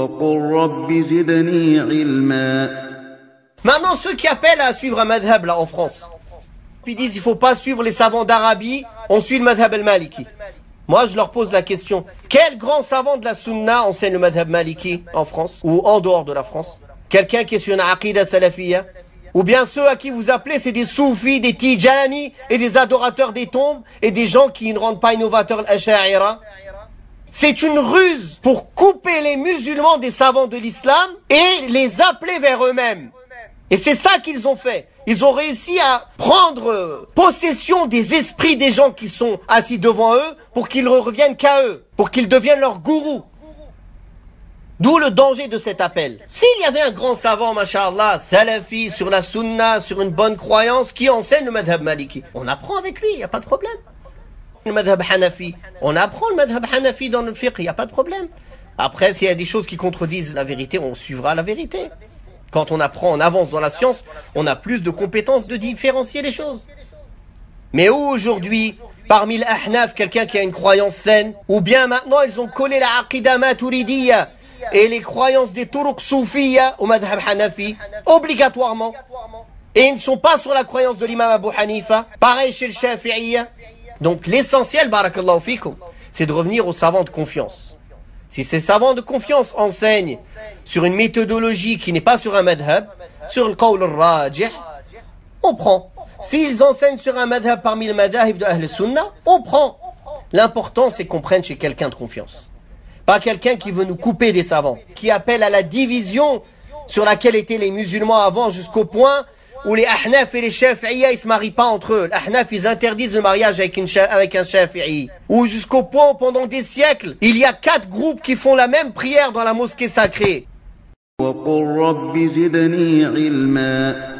Maintenant, ceux qui appellent à suivre un madhab là en France, puis disent il ne faut pas suivre les savants d'Arabie, on suit le madhab al-Maliki. Moi, je leur pose la question, quel grand savant de la sunna enseigne le madhab maliki en France ou en dehors de la France? Quelqu'un qui est sur une aqida salafiyya? Ou bien ceux à qui vous appelez, c'est des soufis, des tijani et des adorateurs des tombes et des gens qui ne rendent pas innovateurs l'asha'ira? C'est une ruse pour couper les musulmans des savants de l'islam et les appeler vers eux-mêmes. Et c'est ça qu'ils ont fait. Ils ont réussi à prendre possession des esprits des gens qui sont assis devant eux pour qu'ils ne reviennent qu'à eux, pour qu'ils deviennent leurs gourous. D'où le danger de cet appel. S'il y avait un grand savant, masha'Allah, salafi, sur la sunna, sur une bonne croyance, qui enseigne le madhab maliki, on apprend avec lui, il n'y a pas de problème. Le madhab hanafi, on apprend le madhab hanafi dans le fiqh, il n'y a pas de problème. Après, s'il y a des choses qui contredisent la vérité, on suivra la vérité. Quand on apprend, on avance dans la science, on a plus de compétences de différencier les choses. Mais aujourd'hui, parmi les ahnaf, quelqu'un qui a une croyance saine, ou bien maintenant ils ont collé la aqida maturidiyya et les croyances des turuq soufiyya au madhab hanafi, obligatoirement. Et ils ne sont pas sur la croyance de l'imam Abu Hanifa, pareil chez le Shafi'iyya. Donc l'essentiel, barakallahu fikum, c'est de revenir aux savants de confiance. Si ces savants de confiance enseignent sur une méthodologie qui n'est pas sur un madhab, sur le qawl al-rajih, on prend. S'ils enseignent sur un madhab parmi les madhab de Ahl Sunnah, on prend. L'important, c'est qu'on prenne chez quelqu'un de confiance. Pas quelqu'un qui veut nous couper des savants, qui appelle à la division sur laquelle étaient les musulmans avant, jusqu'au point où les ahnaf et les shafi'iyya, ils se marient pas entre eux. Les ahnaf, ils interdisent le mariage avec un shafi'i. Ou jusqu'au point où pendant des siècles, il y a 4 groupes qui font la même prière dans la mosquée sacrée.